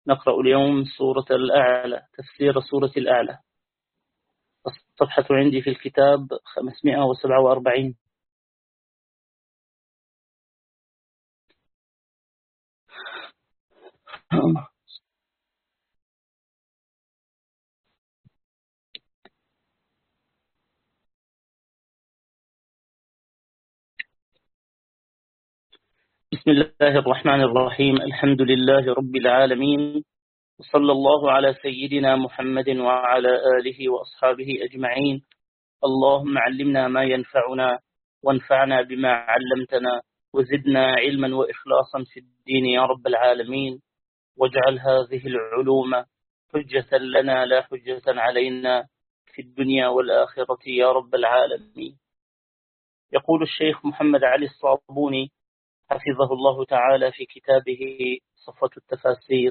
نقرأ اليوم سورة الأعلى، تفسير سورة الأعلى. الصفحة عندي في الكتاب 547. بسم الله الرحمن الرحيم. الحمد لله رب العالمين، وصلى الله على سيدنا محمد وعلى آله وأصحابه أجمعين. اللهم علمنا ما ينفعنا وانفعنا بما علمتنا وزدنا علما وإخلاصا في الدين يا رب العالمين، واجعل هذه العلوم حجة لنا لا حجة علينا في الدنيا والآخرة يا رب العالمين. يقول الشيخ محمد علي الصابوني حفظه الله تعالى في كتابه صفة التفاسير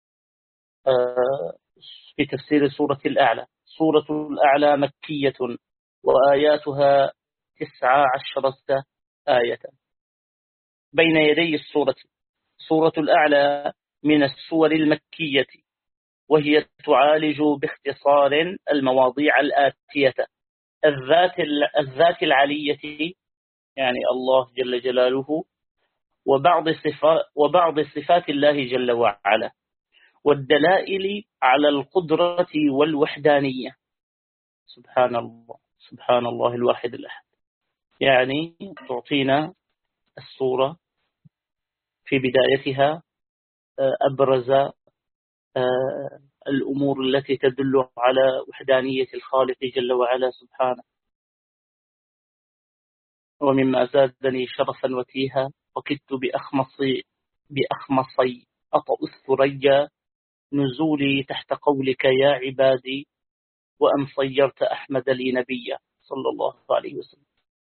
في تفسير سورة الأعلى: سورة الأعلى مكية وآياتها 19 آية. بين يدي السورة سورة الأعلى من السور المكية، وهي تعالج باختصار المواضيع الآتية: الذات العلية، يعني الله جل جلاله، وبعض صفات الله جل وعلا، والدلائل على القدرة والوحدانية. سبحان الله، سبحان الله الواحد الأحد. يعني تعطينا السورة في بدايتها أبرز الأمور التي تدل على وحدانية الخالق جل وعلا سبحانه. ومما زادني شرفا وتيها وكدت بأخمصي أطأ الثريا نزولي تحت قولك يا عبادي، وأن صيرت أحمد لي نبيا صلى الله عليه وسلم.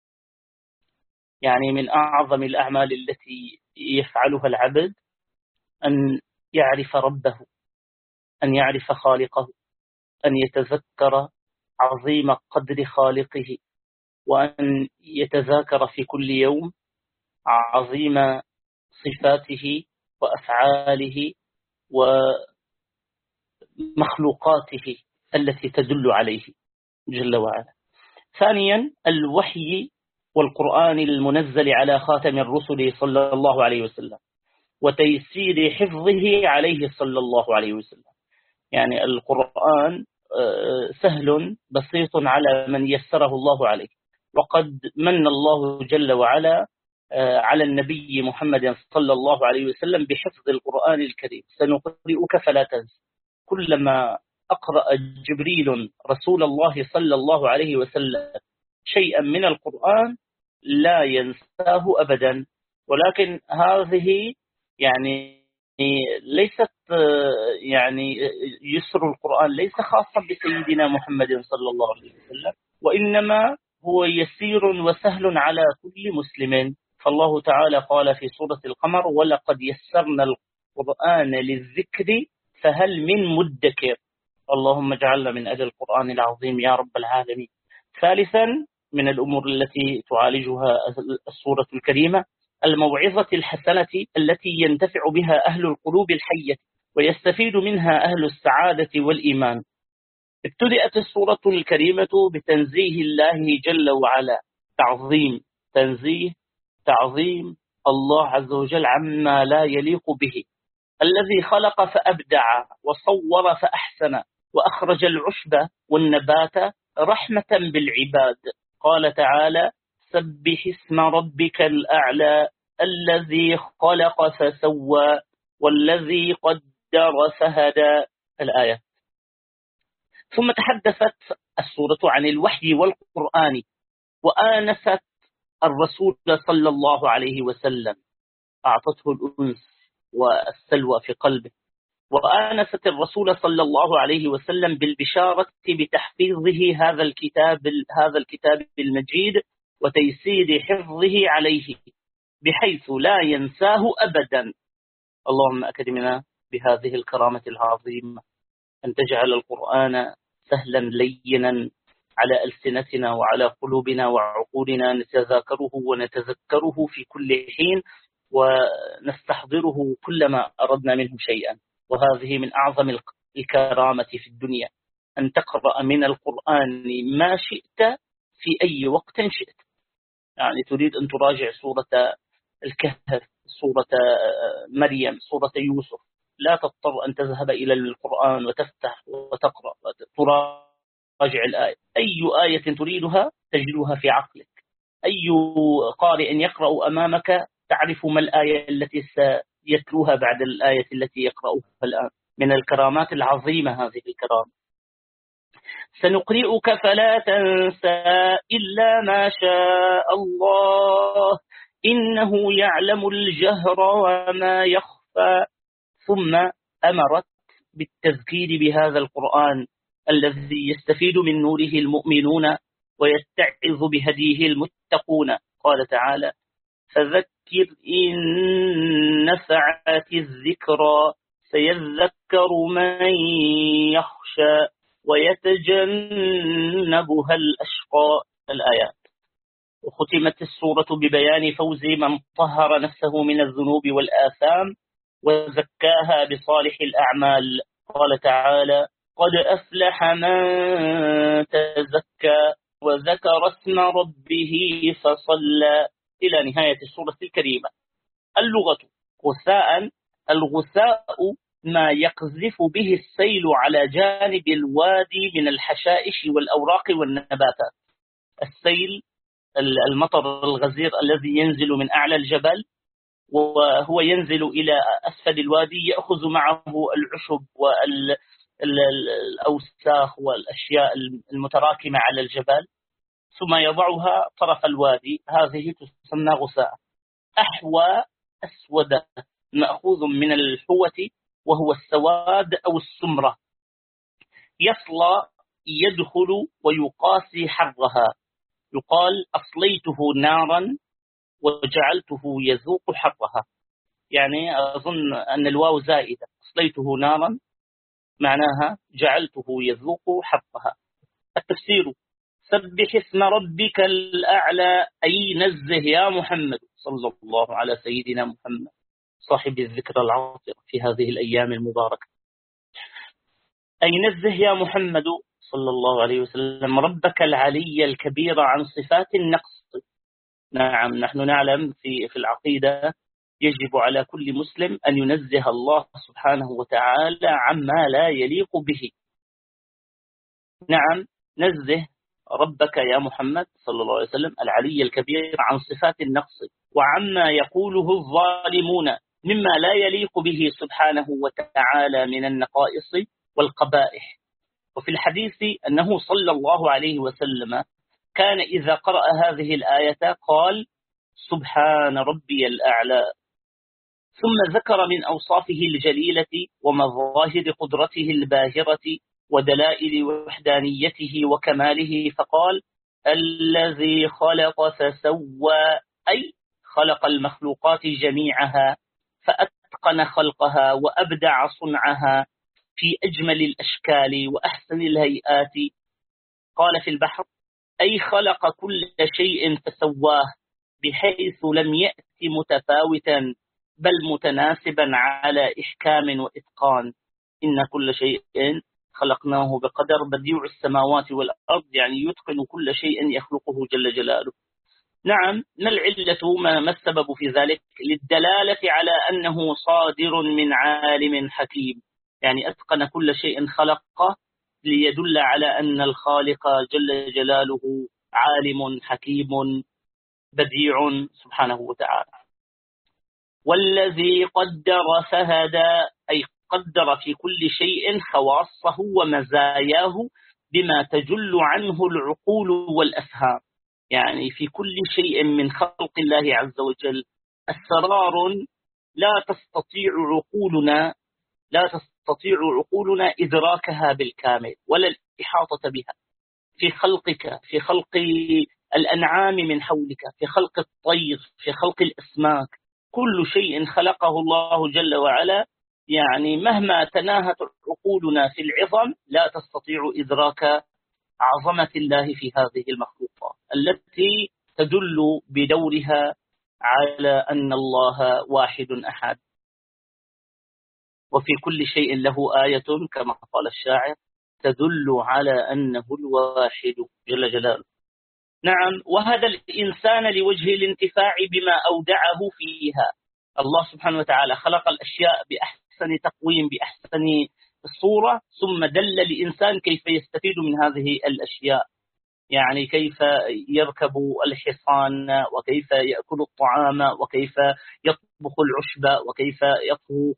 يعني من أعظم الأعمال التي يفعلها العبد أن يعرف ربه، أن يعرف خالقه، أن يتذكر عظيم قدر خالقه، وأن يتذاكر في كل يوم عظيم صفاته وأفعاله ومخلوقاته التي تدل عليه جل وعلا. ثانيا الوحي والقرآن المنزل على خاتم الرسل صلى الله عليه وسلم، وتيسير حفظه عليه صلى الله عليه وسلم. يعني القرآن سهل بسيط على من يسره الله عليه، وقد من الله جل وعلا على النبي محمد صلى الله عليه وسلم بحفظ القرآن الكريم. سنقرئك فلا تنس. كلما أقرأ جبريل رسول الله صلى الله عليه وسلم شيئا من القرآن لا ينساه أبدا. ولكن هذه يعني ليست يعني يسر القرآن ليس خاصا بسيدنا محمد صلى الله عليه وسلم، وإنما هو يسير وسهل على كل مسلم. فالله تعالى قال في سورة القمر: ولقد يسرنا القرآن للذكر فهل من مدكر. اللهم اجعلنا من أهل القرآن العظيم يا رب العالمين. ثالثا من الأمور التي تعالجها السورة الكريمة الموعظة الحسنة التي ينتفع بها أهل القلوب الحية ويستفيد منها أهل السعادة والإيمان. ابتدأت السورة الكريمة بتنزيه الله جل وعلا، تعظيم الله عز وجل عما لا يليق به، الذي خلق فأبدع وصور فأحسن وأخرج العشب والنبات رحمة بالعباد. قال تعالى: سبح اسم ربك الأعلى الذي خلق فسوى والذي قدر فهدى. الآية. ثم تحدثت السورة عن الوحي والقرآن، وآنست الرسول صلى الله عليه وسلم، أعطته الأنس والسلوى في قلبه، وآنست الرسول صلى الله عليه وسلم بالبشارة بتحفيظه هذا الكتاب المجيد وتيسير حفظه عليه بحيث لا ينساه أبدا. اللهم أكرمنا بهذه الكرامة العظيمة، أن تجعل القرآن سهلا لينا على ألسنتنا وعلى قلوبنا وعقولنا، نتذاكره ونتذكره في كل حين ونستحضره كلما أردنا منه شيئا. وهذه من أعظم الكرامة في الدنيا، أن تقرأ من القرآن ما شئت في أي وقت شئت. يعني تريد أن تراجع سورة الكهف، سورة مريم، سورة يوسف، لا تضطر أن تذهب إلى القرآن وتفتح وتقرأ وتراجع الآية. أي آية تريدها تجدها في عقلك. أي قارئ يقرأ أمامك تعرف ما الآية التي سيتلوها بعد الآية التي يقرأها الآن. من الكرامات العظيمة هذه الكرامة. سنقرئك فلا تنسى إلا ما شاء الله إنه يعلم الجهر وما يخفى. ثم أمرت بالتذكير بهذا القرآن الذي يستفيد من نوره المؤمنون ويتعظ بهديه المتقون. قال تعالى: فذكر إن نفعت الذكرى سيذكر من يخشى ويتجنبها الأشقى. الآيات. وختمت السورة ببيان فوز من طهر نفسه من الذنوب والآثام وزكاها بصالح الأعمال. قال تعالى: قد أفلح من تزكى وذكر اسم ربه فصلى، إلى نهاية السورة الكريمة. اللغة: غثاء. الغثاء ما يقذف به السيل على جانب الوادي من الحشائش والأوراق والنباتات. السيل المطر الغزير الذي ينزل من أعلى الجبل وهو ينزل إلى أسفل الوادي، يأخذ معه العشب والأوساخ والأشياء المتراكمة على الجبل ثم يضعها طرف الوادي. هذه تسمى غثاء. أحوى: أسود، مأخوذ من الحوة وهو السواد أو السمرة. يصلى: يدخل ويقاسي حرها. يقال: أصليته نارا وجعلته يذوق حرها. يعني أظن أن الواو زائدة. أصليته نارا معناها جعلته يذوق حرها. التفسير: سبح اسم ربك الأعلى، أي نزه يا محمد صلى الله على سيدنا محمد صاحب الذكر العاطر في هذه الأيام المباركة. أي نزه يا محمد صلى الله عليه وسلم ربك العلي الكبير عن صفات النقص. نعم، نحن نعلم في العقيدة يجب على كل مسلم أن ينزه الله سبحانه وتعالى عما لا يليق به. نعم، نزه ربك يا محمد صلى الله عليه وسلم العلي الكبير عن صفات النقص وعما يقوله الظالمون مما لا يليق به سبحانه وتعالى من النقائص والقبائح. وفي الحديث أنه صلى الله عليه وسلم كان إذا قرأ هذه الآية قال: سبحان ربي الأعلى. ثم ذكر من أوصافه الجليلة ومظاهر قدرته الباهرة ودلائل وحدانيته وكماله فقال: الذي خلق فسوى، أي خلق المخلوقات جميعها فأتقن خلقها وأبدع صنعها في أجمل الأشكال وأحسن الهيئات. قال في البحر: أي خلق كل شيء فسواه بحيث لم يأتي متفاوتا بل متناسبا على إحكام وإتقان. إن كل شيء خلقناه بقدر. بديع السماوات والأرض، يعني يتقن كل شيء يخلقه جل جلاله. نعم، ما العلة، ما السبب في ذلك؟ للدلالة على أنه صادر من عالم حكيم، يعني أتقن كل شيء خلقه ليدل على أن الخالق جل جلاله عالم حكيم بديع سبحانه وتعالى. والذي قدر فهدى، أي قدر في كل شيء خواصه ومزاياه بما تجل عنه العقول والأفهام. يعني في كل شيء من خلق الله عز وجل أسرار لا تستطيع عقولنا إدراكها بالكامل ولا الإحاطة بها. في خلقك، في خلق الأنعام من حولك، في خلق الطير، في خلق الأسماك، كل شيء خلقه الله جل وعلا، يعني مهما تناهت عقولنا في العظم لا تستطيع إدراك عظمة الله في هذه المخلوقات التي تدل بدورها على أن الله واحد أحد. وفي كل شيء له آية كما قال الشاعر تدل على أنه الواحد جل جلاله. نعم، وهذا الإنسان لوجه الانتفاع بما أودعه فيها. الله سبحانه وتعالى خلق الأشياء بأحسن تقويم، بأحسن الصورة، ثم دل الإنسان كيف يستفيد من هذه الأشياء، يعني كيف يركب الحصان، وكيف يأكل الطعام، وكيف يطبخ العشب، وكيف يطهو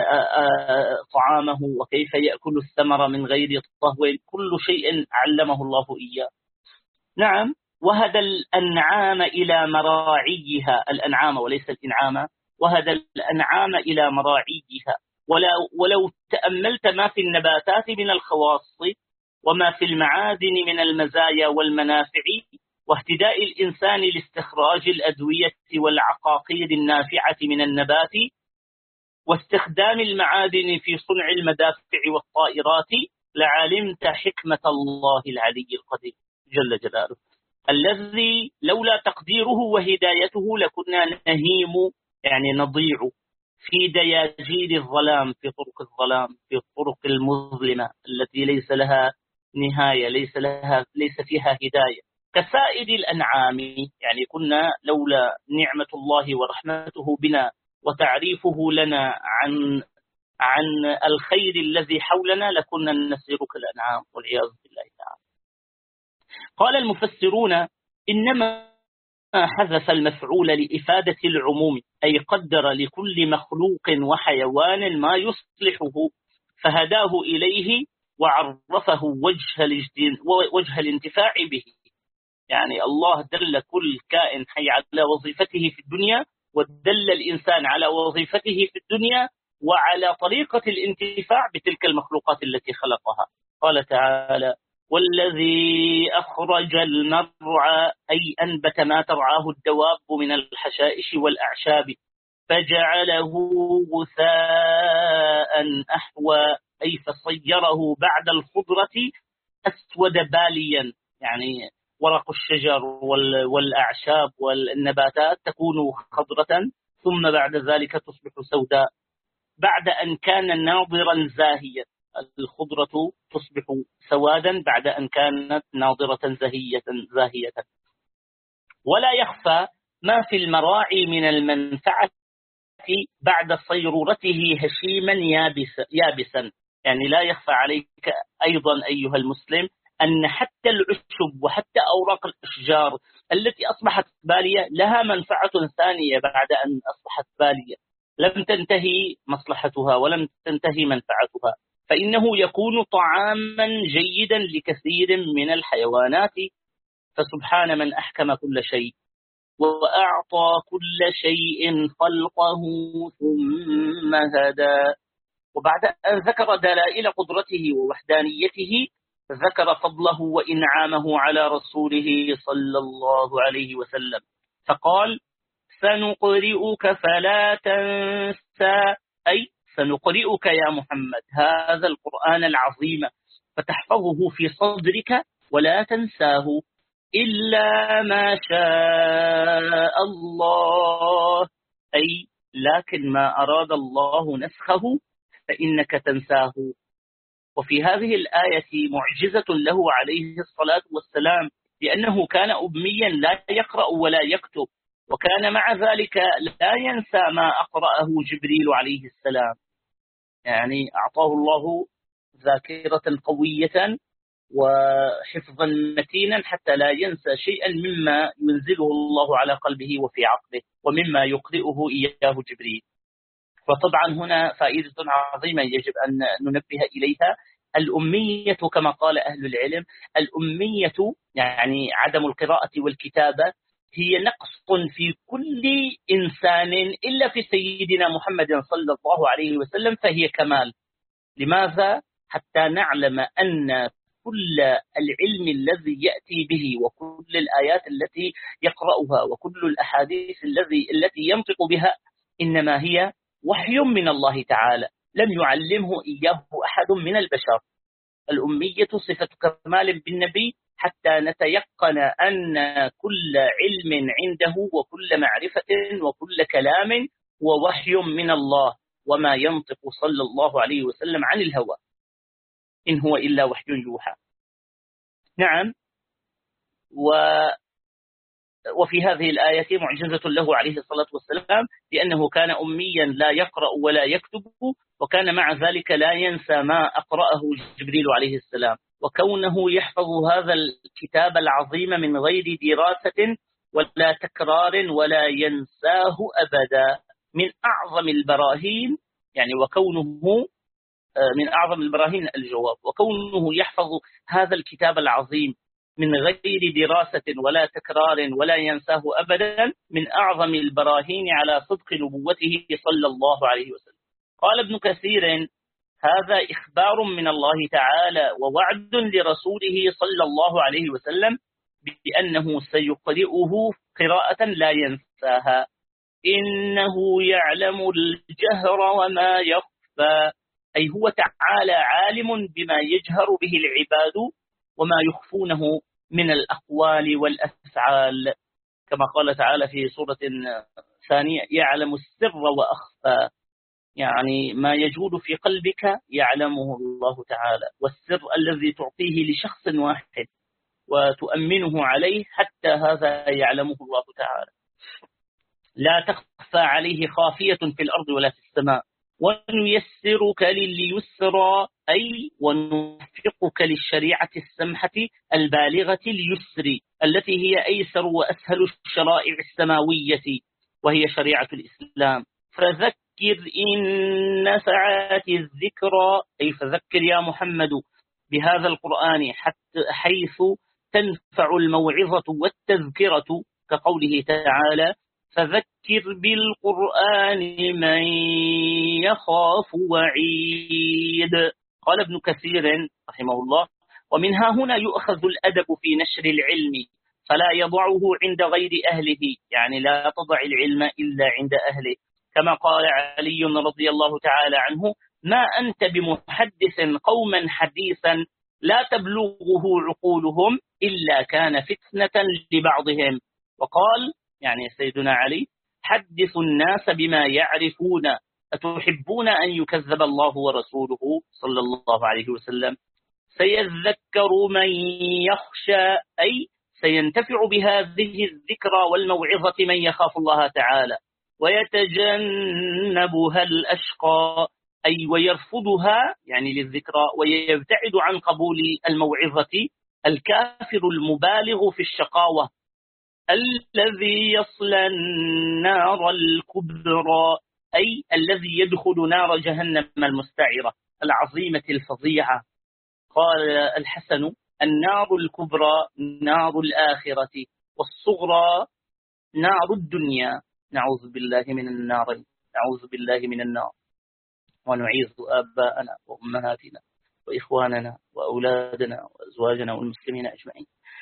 طعامه، وكيف يأكل الثمر من غير طهو. كل شيء علمه الله إياه. نعم، وهدى الأنعام إلى مراعيها، الأنعام وليس الإنعام، وهدى الأنعام إلى مراعيها. ولو تأملت ما في النباتات من الخواص وما في المعادن من المزايا والمنافع، واهتداء الإنسان لاستخراج الأدوية والعقاقير النافعة من النبات، واستخدام المعادن في صنع المدافع والطائرات، لعلمت حكمة الله العلي القدير جل جلاله، الذي لولا تقديره وهدايته لكنا نهيم، يعني نضيع في دياجير الظلام، في طرق الظلام، في الطرق المظلمة التي ليس لها نهاية، ليس فيها هداية، كسائر الأنعام. يعني كنا لولا نعمة الله ورحمته بنا وتعريفه لنا عن الخير الذي حولنا لكنا نسير كالأنعام والعياذ بالله تعالى. قال المفسرون إنما حذف المفعول لإفادة العموم، أي قدر لكل مخلوق وحيوان ما يصلحه فهداه إليه وعرفه وجه الانتفاع به. يعني الله دل كل كائن حي على وظيفته في الدنيا، ودل الإنسان على وظيفته في الدنيا وعلى طريقة الانتفاع بتلك المخلوقات التي خلقها. قال تعالى: والذي أخرج المرعى، أي أنبت ما ترعاه الدواب من الحشائش والأعشاب، فجعله غثاء أحوى، أي فصيره بعد الخضرة أسود باليا. يعني ورق الشجر والأعشاب والنباتات تكون خضرة، ثم بعد ذلك تصبح سوداء بعد أن كان ناضرا زاهيا. الخضرة تصبح سوادا بعد أن كانت ناضرة زاهية. ولا يخفى ما في المراعي من المنفعة بعد صيرورته هشيما يابسا. يعني لا يخفى عليك أيضا أيها المسلم أن حتى العشب وحتى أوراق الأشجار التي أصبحت بالية لها منفعة ثانية بعد أن أصبحت بالية، لم تنتهي مصلحتها ولم تنتهي منفعتها، فإنه يكون طعاما جيدا لكثير من الحيوانات. فسبحان من أحكم كل شيء وأعطى كل شيء خلقه ثم هدى. وبعد أن ذكر دلائل قدرته ووحدانيته ذكر فضله وإنعامه على رسوله صلى الله عليه وسلم، فقال: سنقرئك فلا تنسى، أي سنقرئك يا محمد هذا القرآن العظيم فتحفظه في صدرك ولا تنساه إلا ما شاء الله، أي لكن ما أراد الله نسخه فإنك تنساه. وفي هذه الآية معجزة له عليه الصلاة والسلام، لأنه كان أميا لا يقرأ ولا يكتب، وكان مع ذلك لا ينسى ما أقرأه جبريل عليه السلام. يعني أعطاه الله ذاكرة قوية وحفظا متينا حتى لا ينسى شيئا مما ينزله الله على قلبه وفي عقله ومما يقرئه إياه جبريل. وطبعا هنا فائدة عظيمة يجب أن ننبه إليها: الأمية كما قال أهل العلم، الأمية يعني عدم القراءة والكتابة هي نقص في كل إنسان إلا في سيدنا محمد صلى الله عليه وسلم، فهي كمال. لماذا؟ حتى نعلم أن كل العلم الذي يأتي به وكل الآيات التي يقرأها وكل الأحاديث التي ينطق بها إنما هي وحي من الله تعالى، لم يعلمه إياه أحد من البشر. الأمية صفة كمال بالنبي حتى نتيقن أن كل علم عنده وكل معرفة وكل كلام ووحي من الله، وما ينطق صلى الله عليه وسلم عن الهوى إن هو إلا وحي يوحى. نعم. وفي هذه الآية معجزة له عليه الصلاة والسلام، لأنه كان أميا لا يقرأ ولا يكتب، وكان مع ذلك لا ينسى ما أقرأه جبريل عليه السلام، وكونه يحفظ هذا الكتاب العظيم من غير دراسة ولا تكرار ولا ينساه أبدا من أعظم البراهين، يعني وكونه من أعظم البراهين الجواب، وكونه يحفظ هذا الكتاب العظيم من غير دراسة ولا تكرار ولا ينساه أبدا من أعظم البراهين على صدق نبوته صلى الله عليه وسلم. قال ابن كثير: هذا إخبار من الله تعالى ووعد لرسوله صلى الله عليه وسلم بأنه سيقرئه قراءة لا ينساها، إنه يعلم الجهر وما يخفى، أي هو تعالى عالم بما يجهر به العباد وما يخفونه من الأقوال والأفعال، كما قال تعالى في سورة ثانية: يعلم السر وأخفى، يعني ما يجول في قلبك يعلمه الله تعالى، والسر الذي تعطيه لشخص واحد وتؤمنه عليه حتى هذا يعلمه الله تعالى. لا تخفى عليه خافية في الأرض ولا في السماء. ونيسرك لليسرى، أي ونوفقك للشريعة السمحة البالغة اليسر التي هي أيسر وأسهل الشرائع السماوية وهي شريعة الإسلام. فذكر إن نفعت الذكرى، أي فذكر يا محمد بهذا القرآن حيث تنفع الموعظة والتذكرة، كقوله تعالى: فذكر بالقرآن من يخاف وعيد. قال ابن كثير رحمه الله: ومنها هنا يؤخذ الأدب في نشر العلم، فلا يضعه عند غير أهله، يعني لا تضع العلم إلا عند أهله، كما قال علي رضي الله تعالى عنه: ما أنت بمحدث قوما حديثا لا تبلغه عقولهم إلا كان فتنة لبعضهم. وقال يعني سيدنا علي: حدثوا الناس بما يعرفون، أتحبون أن يكذب الله ورسوله صلى الله عليه وسلم. سيذكر من يخشى، أي سينتفع بهذه الذكرى والموعظة من يخاف الله تعالى، ويتجنبها الأشقى، أي ويرفضها يعني للذكرى ويبتعد عن قبول الموعظة الكافر المبالغ في الشقاوة، الذي يصلى النار الكبرى، أي الذي يدخل نار جهنم المستعرة العظيمة الفظيعة. قال الحسن: النار الكبرى نار الآخرة، والصغرى نار الدنيا. نعوذ بالله من النار، نعوذ بالله من النار، ونعيذ آباءنا وأمهاتنا وإخواننا وأولادنا وأزواجنا والمسلمين أجمعين.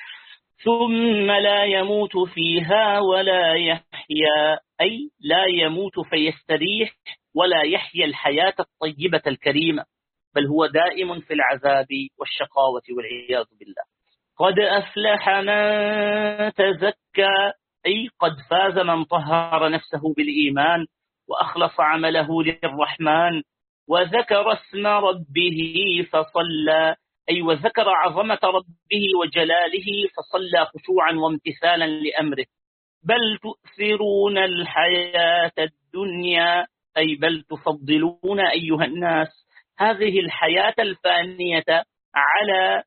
ثم لا يموت فيها ولا يحيا، أي لا يموت فيستريح ولا يحيا الحياة الطيبة الكريمة، بل هو دائم في العذاب والشقاوة والعياذ بالله. قد أفلح من تزكى، أي قد فاز من طهر نفسه بالإيمان وأخلص عمله للرحمن، وذكر اسم ربه فصلى، أي وذكر عظمة ربه وجلاله فصلى خشوعا وامتثالا لأمره. بل تؤثرون الحياة الدنيا، أي بل تفضلون أيها الناس هذه الحياة الفانية على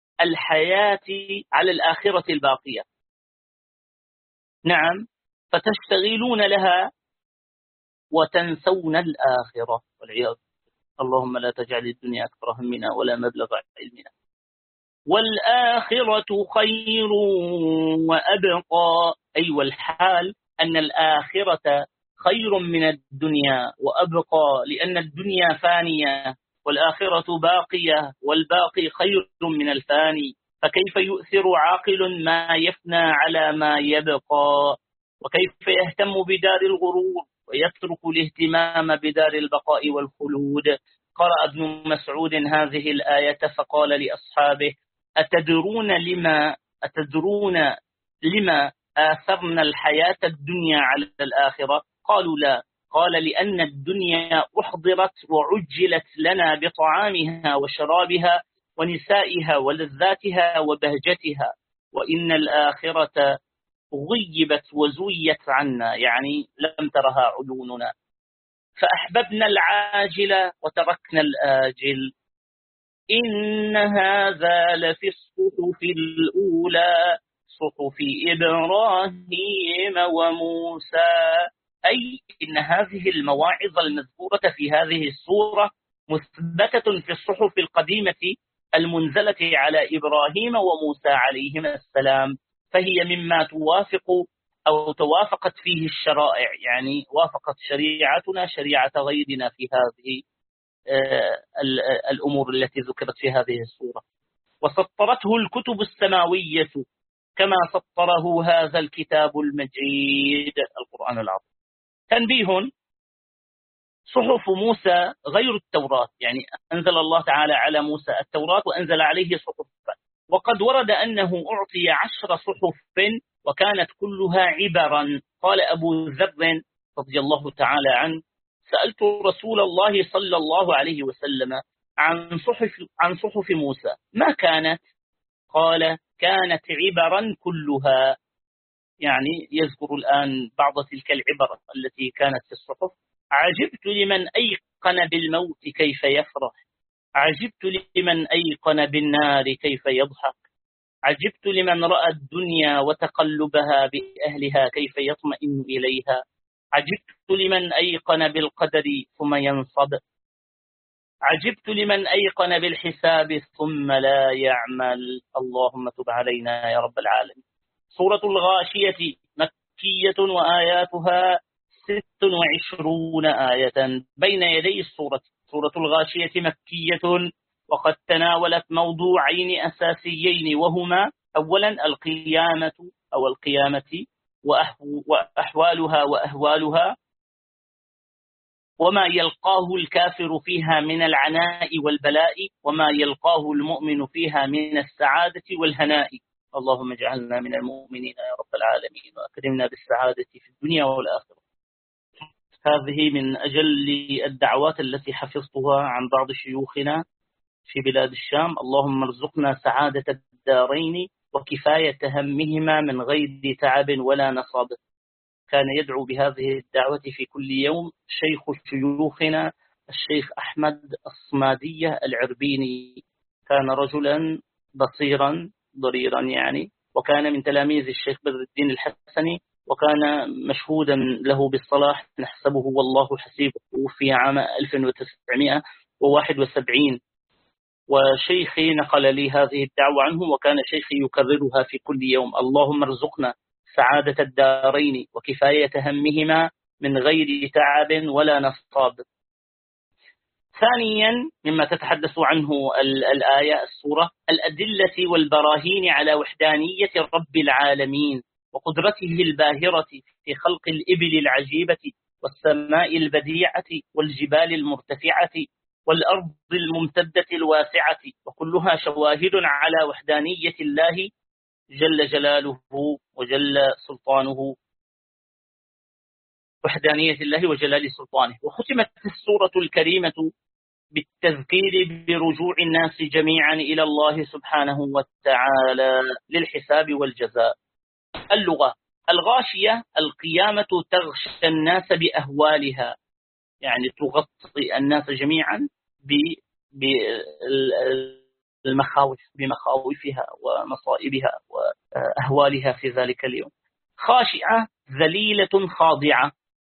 على الآخرة الباقية. نعم، فتشتغلون لها وتنسون الآخرة والعياذ. اللهم لا تجعل الدنيا أكبر همنا ولا مبلغ علمنا. والآخرة خير وأبقى، أي والحال أن الآخرة خير من الدنيا وأبقى، لأن الدنيا فانية والآخرة باقية، والباقي خير من الفاني، فكيف يؤثر عاقل ما يفنى على ما يبقى؟ وكيف يهتم بدار الغرور ويترك الاهتمام بدار البقاء والخلود؟ قرأ ابن مسعود هذه الآية فقال لأصحابه: أتدرون لما آثرنا الحياة الدنيا على الآخرة؟ قالوا لا. قال لأن الدنيا أحضرت وعجلت لنا بطعامها وشرابها ونسائها ولذاتها وبهجتها، وإن الآخرة غيبت وزويت عنا، يعني لم ترها عيوننا، فأحببنا العاجل وتركنا الآجل. إن هذا لفي الصحف الأولى صحف إبراهيم وموسى، أي إن هذه المواعظ المذكورة في هذه السورة مثبتة في الصحف القديمة المنزلة على إبراهيم وموسى عليهما السلام، فهي مما توافق أو توافقت فيه الشرائع، يعني وافقت شريعتنا شريعة غيرنا في هذه الأمور التي ذكرت في هذه السورة. وسطرته الكتب السماوية كما سطره هذا الكتاب المجيد القرآن العظيم. تنبيه: صحف موسى غير التوراة، يعني أنزل الله تعالى على موسى التوراة وأنزل عليه صحفا، وقد ورد أنه أعطي 10 صحف وكانت كلها عبرا. قال أبو ذر رضي الله تعالى عنه: سألت رسول الله صلى الله عليه وسلم عن صحف موسى ما كانت؟ قال: كانت عبرا كلها، يعني يذكر الآن بعض تلك العبر التي كانت في الصحف. عجبت لمن أيقن بالموت كيف يفرح، عجبت لمن أيقن بالنار كيف يضحك، عجبت لمن رأى الدنيا وتقلبها بأهلها كيف يطمئن إليها، عجبت لمن أيقن بالقدر ثم ينصب، عجبت لمن أيقن بالحساب ثم لا يعمل. اللهم تب علينا يا رب العالمين. سورة الغاشية مكية وآياتها 26 آية بين يدي السورة. سورة الغاشية مكية، وقد تناولت موضوعين أساسيين، وهما أولا القيامة أو القيامة وأحوالها وأهوالها، وما يلقاه الكافر فيها من العناء والبلاء، وما يلقاه المؤمن فيها من السعادة والهناء. اللهم اجعلنا من المؤمنين يا رب العالمين، وأكرمنا بالسعادة في الدنيا والآخرة. هذه من أجل الدعوات التي حفظتها عن بعض شيوخنا في بلاد الشام. اللهم ارزقنا سعادة الدارين وكفاية همهما من غير تعب ولا نصاب. كان يدعو بهذه الدعوة في كل يوم شيخ شيوخنا الشيخ أحمد الصمادية العربيني، كان رجلا بصيرا ضريرا يعني، وكان من تلاميذ الشيخ بدر الدين الحسني، وكان مشهودا له بالصلاح نحسبه والله حسيبه. توفي عام 1971، وشيخي نقل لي هذه الدعوة عنه، وكان شيخي يكررها في كل يوم: اللهم ارزقنا سعادة الدارين وكفاية همهما من غير تعب ولا نصاب. ثانيا مما تتحدث عنه الآية السورة: الأدلة والبراهين على وحدانية رب العالمين وقدرته الباهرة في خلق الإبل العجيبة والسماء البديعة والجبال المرتفعة والأرض الممتدة الواسعة، وكلها شواهد على وحدانية الله جل جلاله وجل سلطانه، وحدانية الله وجلال سلطانه. وختمت السورة الكريمة بالتذكير برجوع الناس جميعا إلى الله سبحانه وتعالى للحساب والجزاء. اللغة: الغاشية القيامة تغشى الناس بأهوالها، يعني تغطي الناس جميعا بالمخاوف، بمخاوفها ومصائبها وأهوالها في ذلك اليوم. خاشعة ذليلة خاضعة،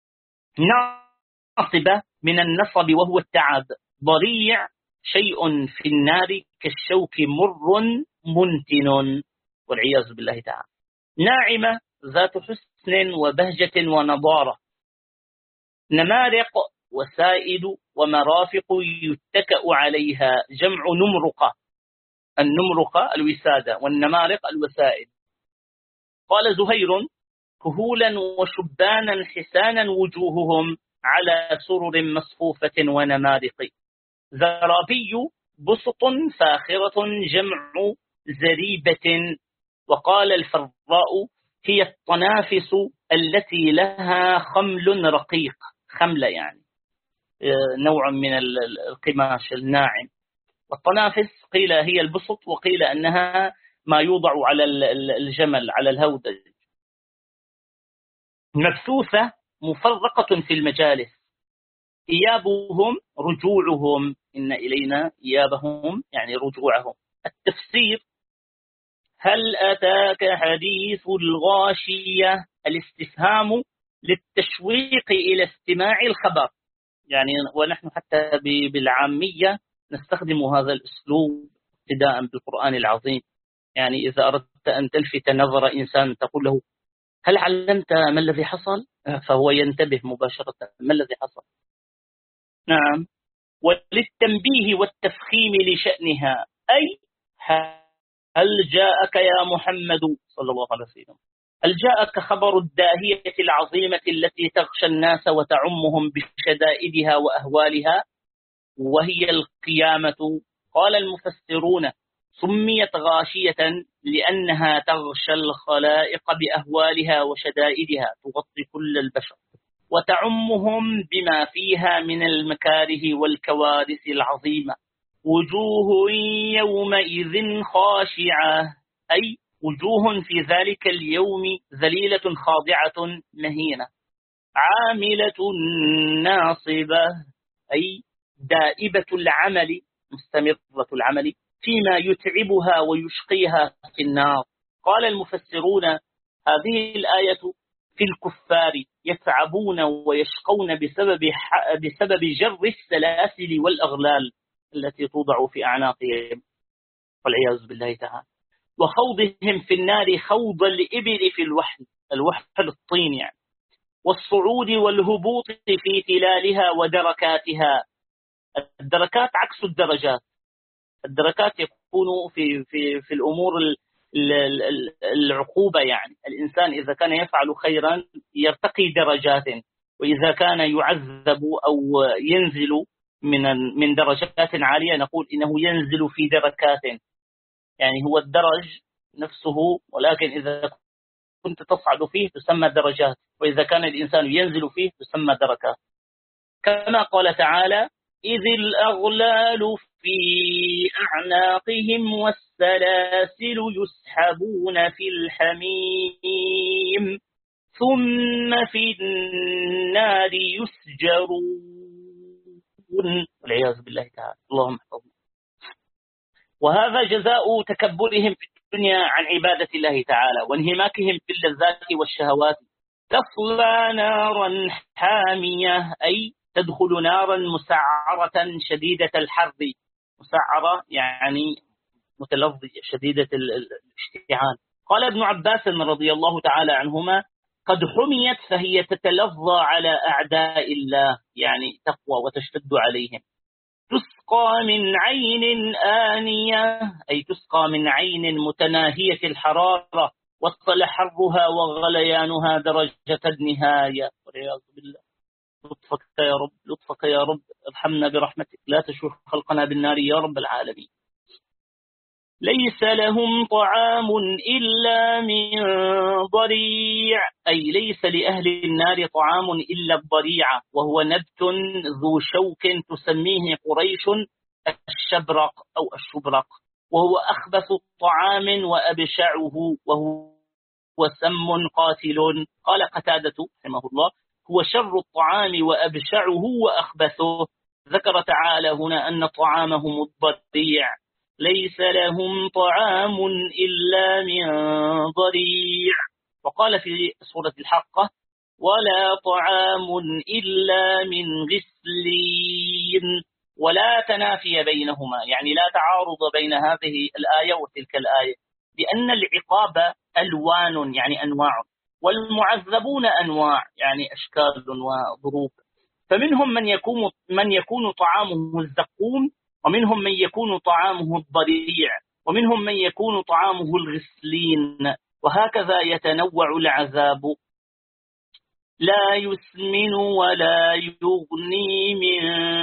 ناصبة من النصب وهو التعب، ضريع شيء في النار كالشوك مر منتن والعياذ بالله تعالى. ناعمة ذات حسن وبهجة ونضارة. نمارق وسائد ومرافق يتكأ عليها، جمع نمرقة، النمرقة الوسادة والنمارق الوسائد. قال زهير: كهولا وشبانا حسانا وجوههم على سرر مصفوفة ونمارق. زرابي بسط فاخرة، جمع زريبة. وقال الفراء: هي الطنافس التي لها خمل رقيق. خملة يعني نوع من القماش الناعم. والطنافس قيل هي البسط، وقيل أنها ما يوضع على الجمل على الهودج. مبثوثة مفرقة في المجالس. إيابهم رجوعهم، إن إلينا إيابهم يعني رجوعهم. التفسير: هل أتاك حديث الغاشية؟ الاستفهام للتشويق إلى استماع الخبر، يعني ونحن حتى بالعامية نستخدم هذا الأسلوب ابتداء بالقرآن العظيم. يعني إذا أردت أن تلفت نظر إنسان تقول له: هل علمت ما الذي حصل؟ فهو ينتبه مباشرة: ما الذي حصل؟ نعم. وللتنبيه والتفخيم لشأنها، أي هل جاءك يا محمد صلى الله عليه وسلم، هل جاءك خبر الداهية العظيمة التي تغشى الناس وتعمهم بشدائدها وأهوالها، وهي القيامة؟ قال المفسرون: سميت غاشية لأنها تغشى الخلائق بأهوالها وشدائدها، تغطي كل البشر وتعمهم بما فيها من المكاره والكوارث العظيمة. وجوه يومئذ خاشعة، أي وجوه في ذلك اليوم ذليلة خاضعة مهينة. عاملة ناصبة، أي دائبة العمل مستمرة العمل فيما يتعبها ويشقيها في النار. قال المفسرون: هذه الآية في الكفار يتعبون ويشقون بسبب جر السلاسل والأغلال التي توضع في أعناقهم والعياذ بالله تعالى، وخوضهم في النار خوض الإبل في الوحل، الوحل الطين يعني، والصعود والهبوط في تلالها ودركاتها. الدركات عكس الدرجات. الدركات يكون في الأمور العقوبة، يعني الإنسان إذا كان يفعل خيرا يرتقي درجات، وإذا كان يعذب أو ينزل من درجات عالية نقول إنه ينزل في دركات، يعني هو الدرج نفسه، ولكن إذا كنت تصعد فيه تسمى درجات، وإذا كان الإنسان ينزل فيه تسمى دركات. كما قال تعالى: إذ الأغلال في أعناقهم والسلاسل يسحبون في الحميم ثم في النار يسجرون، والعياذ بالله تعالى، اللهم احفظنا. وهذا جزاء تكبرهم في الدنيا عن عبادة الله تعالى وانهماكهم في اللذات والشهوات. تصلى نارا حامية، أي تدخل نارا مسعرة شديدة الحر. مسعرة يعني متلظية شديدة الاشتعال. قال ابن عباس رضي الله تعالى عنهما: قد حميت فهي تتلظى على أعداء الله، يعني تقوى وتشتد عليهم. تسقى من عين آنية، أي تسقى من عين متناهية الحرارة، وصل حرها وغليانها درجة النهاية، والعياذ بالله. لطفك يا رب، لطفك يا رب، ارحمنا برحمتك، لا تشوف خلقنا بالنار يا رب العالمين. ليس لهم طعام إلا من ضريع، أي ليس لأهل النار طعام إلا الضريع، وهو نبت ذو شوك تسميه قريش الشبرق أو الشبرق، وهو أخبث الطعام وأبشعه، وهو سم قاتل. قال قتادة رحمه الله: هو شر الطعام وأبشعه وأخبثه. ذكر تعالى هنا أن طعامهم الضريع. ليس لهم طعام إلا من ضريع. وقال في سورة الحاقة: ولا طعام إلا من غسلين. ولا تنافي بينهما، يعني لا تعارض بين هذه الآية وتلك الآية، لأن العقاب ألوان يعني أنواع، والمعذبون أنواع يعني أشكال وظروف. فمنهم من يكون طعامه الزقوم، ومنهم من يكون طعامه الضريع، ومنهم من يكون طعامه الغسلين، وهكذا يتنوع العذاب. لا يسمن ولا يغني من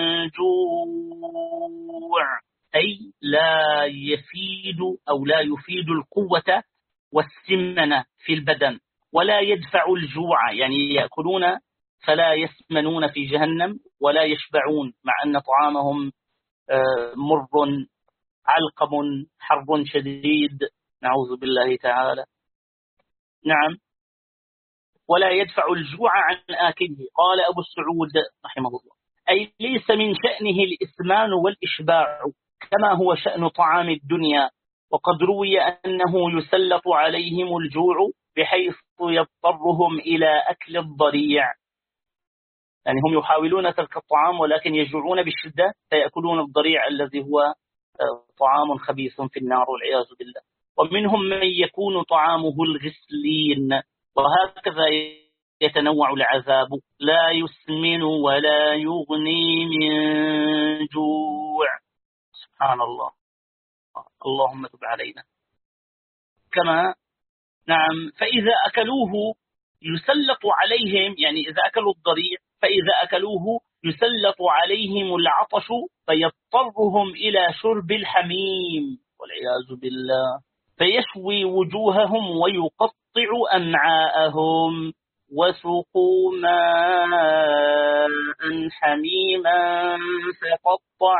جوع، أي لا يفيد أو لا يفيد القوة والسمنة في البدن، ولا يدفع الجوع، يعني يأكلون فلا يسمنون في جهنم ولا يشبعون، مع أن طعامهم مر علقم حر شديد، نعوذ بالله تعالى. نعم، ولا يدفع الجوع عن آكله. قال أبو السعود رحمه الله: أي ليس من شأنه الإسمان والإشباع كما هو شأن طعام الدنيا، وقد روي أنه يسلط عليهم الجوع بحيث يضطرهم إلى أكل الضريع، يعني هم يحاولون ترك الطعام ولكن يجوعون بالشدة فيأكلون الضريع الذي هو طعام خبيث في النار والعياذ بالله. ومنهم من يكون طعامه الغسلين، وهكذا يتنوع العذاب، لا يسمن ولا يغني من جوع. سبحان الله، اللهم تب علينا. كما نعم، فإذا أكلوه يسلط عليهم، يعني إذا أكلوا الضريع فإذا أكلوه يسلط عليهم العطش فيضطرهم إلى شرب الحميم والعياذ بالله، فيشوي وجوههم ويقطع أمعاءهم، وسقوا ماء حميما فقطع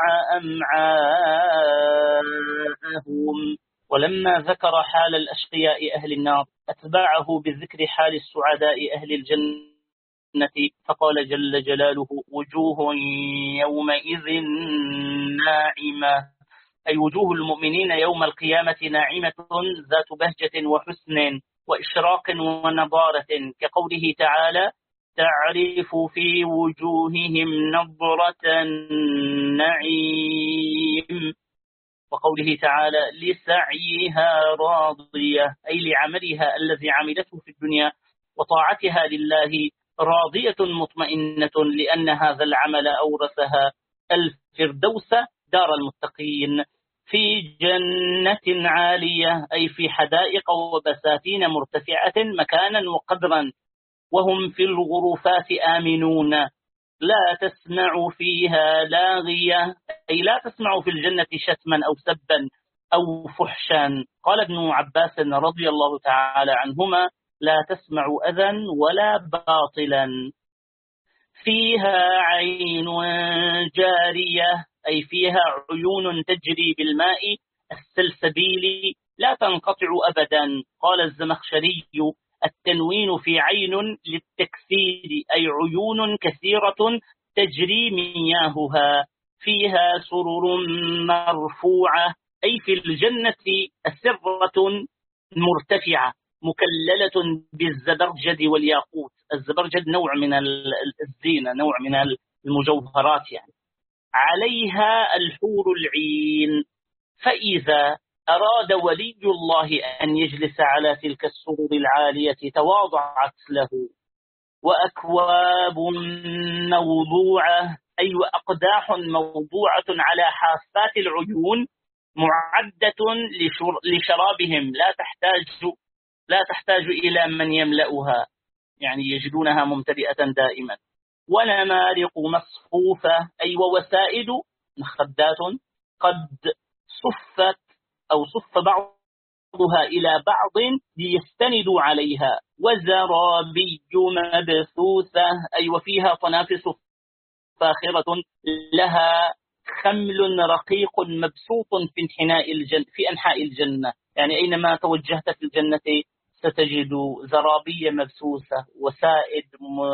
أمعاءهم. ولما ذكر حال الأشقياء أهل النار أتبعه بذكر حال السعداء أهل الجنة، فقال جل جلاله: وجوه يومئذ ناعمة، أي وجوه المؤمنين يوم القيامة ناعمة ذات بهجة وحسن وإشراق ونضارة، كقوله تعالى: تعرف في وجوههم نضرة النعيم، وقوله تعالى: لسعيها راضية، أي لعملها الذي عملته في الدنيا وطاعتها لله راضية مطمئنة، لأن هذا العمل أورثها الفردوس دار المتقين، في جنة عالية، أي في حدائق وبساتين مرتفعة مكانا وقدرا، وهم في الغرفات آمنون، لا تسمع فيها لاغية، أي لا تسمع في الجنة شتما أو سبا أو فحشا. قال ابن عباس رضي الله تعالى عنهما: لا تسمع أذى ولا باطلا. فيها عين جارية، أي فيها عيون تجري بالماء السلسبيل لا تنقطع أبدا. قال الزمخشري: التنوين في عين للتكسير، أي عيون كثيرة تجري مياهها. فيها سرر مرفوعة، أي في الجنة أسرة مرتفعة مكللة بالزبرجد والياقوت. الزبرجد نوع من الزينة، نوع من المجوهرات يعني. عليها الحور العين. فإذا أراد ولي الله أن يجلس على تلك السرر العالية تواضعت له. وأكواب موضوعة، أي وأقداح موضوعة على حافات العيون معدة لشرابهم، لا تحتاج إلى من يملأها، يعني يجدونها ممتلئة دائما. ونمارق مصفوفة، أي ووسائد مخدات قد صفت أو صف بعضها إلى بعض ليستندوا عليها. وزرابي مبثوثة، أي وفيها طنافس فاخرة لها خمل رقيق مبسوط في أنحاء الجنة، يعني أينما توجهت في الجنة ستجد زرابية مبثوثة، وسائد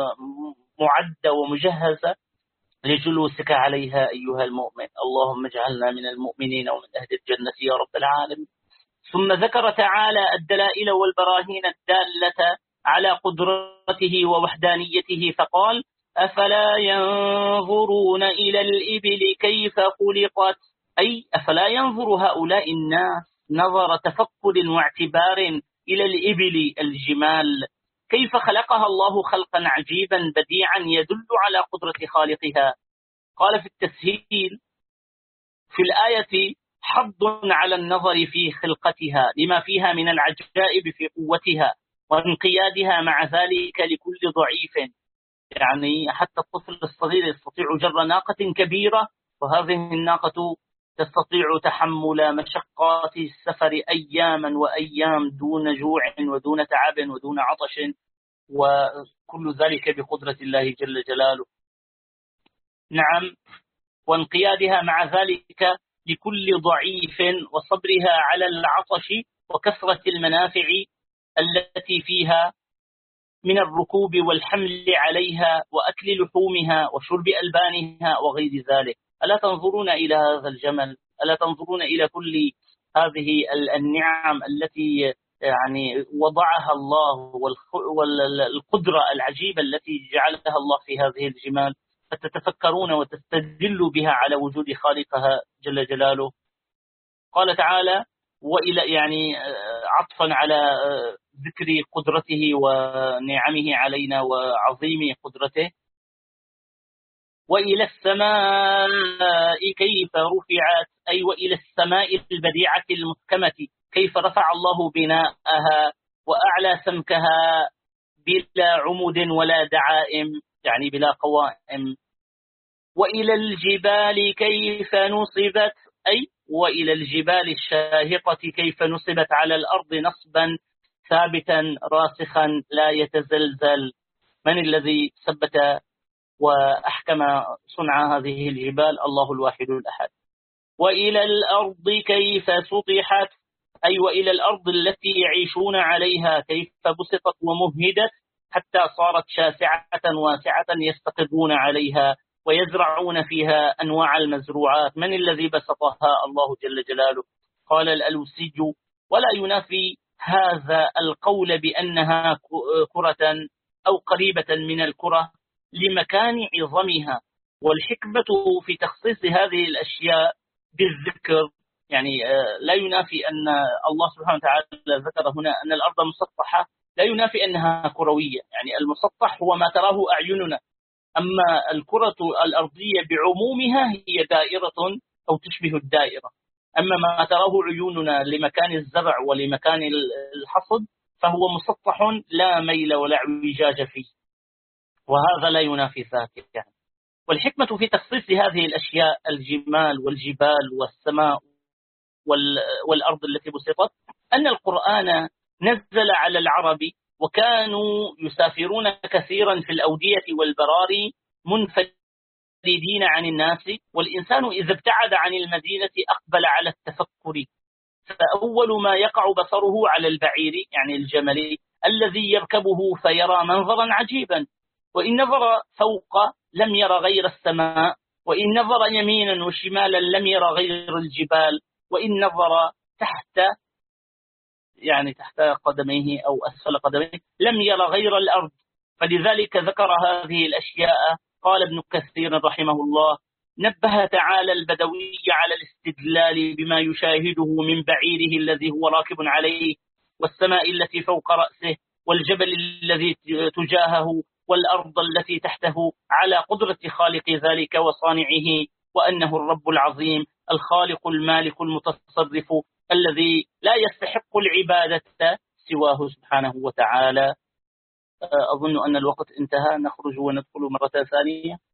معدة ومجهزة لجلوسك عليها أيها المؤمن. اللهم اجعلنا من المؤمنين ومن أهل الجنة يا رب العالمين. ثم ذكر تعالى الدلائل والبراهين الدالة على قدرته ووحدانيته فقال: أفلا ينظرون إلى الإبل كيف خلقت، أي أفلا ينظر هؤلاء الناس نظر تفكر واعتبار إلى الإبل الجمال كيف خلقها الله خلقا عجيبا بديعا يدل على قدرة خالقها. قال في التسهيل: في الآية حض على النظر في خلقتها لما فيها من العجائب في قوتها وانقيادها مع ذلك لكل ضعيف، يعني حتى الطفل الصغير يستطيع جر ناقة كبيرة، وهذه الناقة تستطيع تحمل مشقات السفر أياما وأيام دون جوع ودون تعب ودون عطش وكل ذلك بقدرة الله جل جلاله. نعم، وانقيادها مع ذلك لكل ضعيف وصبرها على العطش وكثرة المنافع التي فيها من الركوب والحمل عليها وأكل لحومها وشرب ألبانها وغير ذلك. ألا تنظرون إلى هذا الجمل؟ ألا تنظرون إلى كل هذه النعم التي يعني وضعها الله والقدرة العجيبة التي جعلها الله في هذه الجمال، فتتفكرون وتستدلوا بها على وجود خالقها جل جلاله. قال تعالى وإلى يعني عطفا على ذكر قدرته ونعمه علينا وعظيم قدرته: وإلى السماء كيف رفعت، أي وإلى السماء البديعة المحكمة كيف رفع الله بناءها وأعلى سمكها بلا عمد ولا دعائم، يعني بلا قوائم. وإلى الجبال كيف نصبت، أي وإلى الجبال الشاهقة كيف نصبت على الأرض نصبا ثابتا راسخا لا يتزلزل. من الذي ثبت وأحكم صنع هذه الجبال؟ الله الواحد الأحد. وإلى الأرض كيف سطحت، أي وإلى الأرض التي يعيشون عليها كيف بسطت ومهدت حتى صارت شاسعة واسعة يستقرون عليها ويزرعون فيها أنواع المزروعات. من الذي بسطها؟ الله جل جلاله. قال الألوسي: ولا ينافي هذا القول بأنها كرة أو قريبة من الكرة لمكان عظمها. والحكمة في تخصيص هذه الأشياء بالذكر يعني لا ينافي أن الله سبحانه وتعالى ذكر هنا أن الأرض مسطحة، لا ينافي أنها كروية. يعني المسطح هو ما تراه أعيننا، أما الكرة الأرضية بعمومها هي دائرة أو تشبه الدائرة. أما ما تراه عيوننا لمكان الزرع ولمكان الحصد فهو مسطح لا ميل ولا اعوجاج فيه، وهذا لا ينافي ذاك يعني. والحكمة في تخصيص هذه الأشياء الجمال والجبال والسماء والأرض التي بسطت أن القرآن نزل على العرب وكانوا يسافرون كثيرا في الأودية والبراري منفردين عن الناس، والإنسان إذا ابتعد عن المدينة أقبل على التفكر، فأول ما يقع بصره على البعير يعني الجمل الذي يركبه فيرى منظرا عجيبا، وإن نظر فوق لم ير غير السماء، وإن نظر يمينا وشمالا لم ير غير الجبال، وإن نظر تحت قدميه أو أسفل قدميه لم ير غير الأرض. فلذلك ذكر هذه الأشياء. قال ابن كثير رحمه الله: نبه تعالى البدوي على الاستدلال بما يشاهده من بعيره الذي هو راكب عليه، والسماء التي فوق رأسه، والجبل الذي تجاهه، والأرض التي تحته، على قدرة خالق ذلك وصانعه، وأنه الرب العظيم الخالق المالك المتصرف الذي لا يستحق العبادة سواه سبحانه وتعالى. أظن أن الوقت انتهى، نخرج وندخل مرة ثانية.